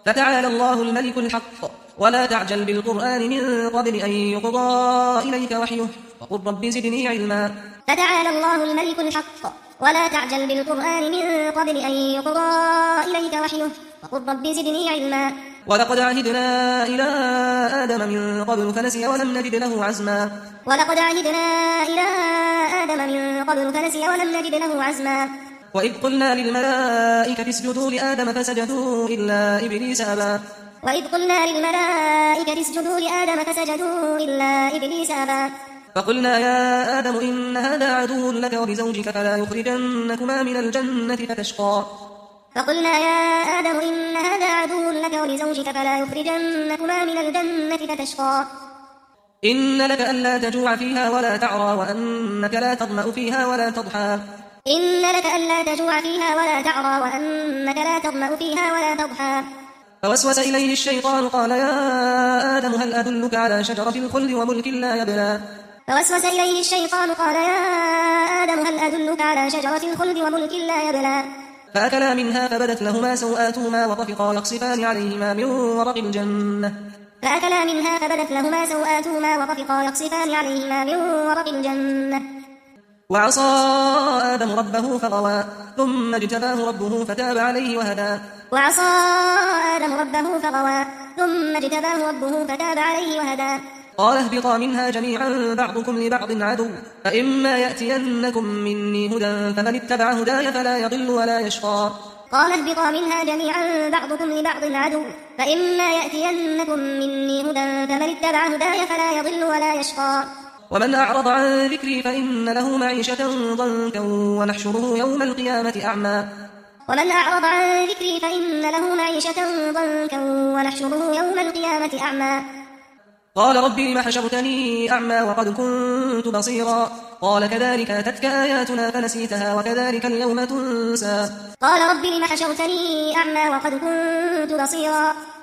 فتعالى الله الملك الحق ولا تعجل بالقرآن من قبل أن يقضى إليك وحيه وقل رب زدني علما. فتعالى الله الملك الحق ولا تعجل بالقرآن من قبل أن يقضى إليك وحيه وقل رب زدني علما. ولقد عهدنا إلى آدم من قبل فنسي ولم نجد له عزما. ولقد عهدنا إلى آدم من قبل فنسي ولم نجد له عزما. وإذ قلنا للملائكة اسجدوا لآدم فسجدوا إلا إبليس أبى. وإذ قلنا للملائكة اسجدوا لآدم فسجدوا إلا إبليس أبى. فقلنا يا آدم إن هذا عدو لك ولزوجك فلا يخرجنكما من الجنة فتشقى. فقلنا يا آدم إن هذا عدو لك ولزوجك فلا يخرجنكما من الجنة فتشقى. إن لك ألا تجوع فيها ولا تعرى وأنك لا تظمأ فيها ولا تضحى. إن لك ألا تجوع فيها ولا تعرى وأنك لا تظمأ فيها ولا تضحى. فوسوس إليه الشيطان قال يا آدم هل أدلك على شجرة الخلد وملك لا يبلى. فوسوس إليه الشيطان قال يا آدم هل أدلك على شجرة الخلد وملك لا يبلى. فأكلا منها فبدت لهما سوآتهما وطفقا يخصفان عليهما من ورق الجنة. فأكلا منها فبدت لهما سوآتهما وطفقا يخصفان عليهما من ورق الجنة. وعصى آدم ربه فغوى ثم اجتباه ربه فتاب عليه وهدى. وعصى آدم ربه فغوى ثم اجتباه ربه فتاب عليه وهدى. قال اهبطا منها جميعا بعضكم لبعض عدو فإما يأتينكم مني هدى فمن اتبع هداي فلا يضل ولا يشقى. قال اهبطا منها جميعا بعضكم لبعض عدو فإما يأتينكم مني هدى فمن اتبع هداي فلا يضل ولا يشقى. ومن أعرض عن ذكري فإن له معيشة ضنكا ونحشره يوم القيامة أعمى. ومن أعرض عن ذكري فإن له معيشة ضنكا ونحشره يوم القيامة أعمى. قال رب لم حشرتني أعمى وقد كنت بصيرا. قال كذلك أتتك آياتنا فنسيتها وكذلك اليوم تنسى. قال رب لم حشرتني أعمى وقد كنت بصيرا.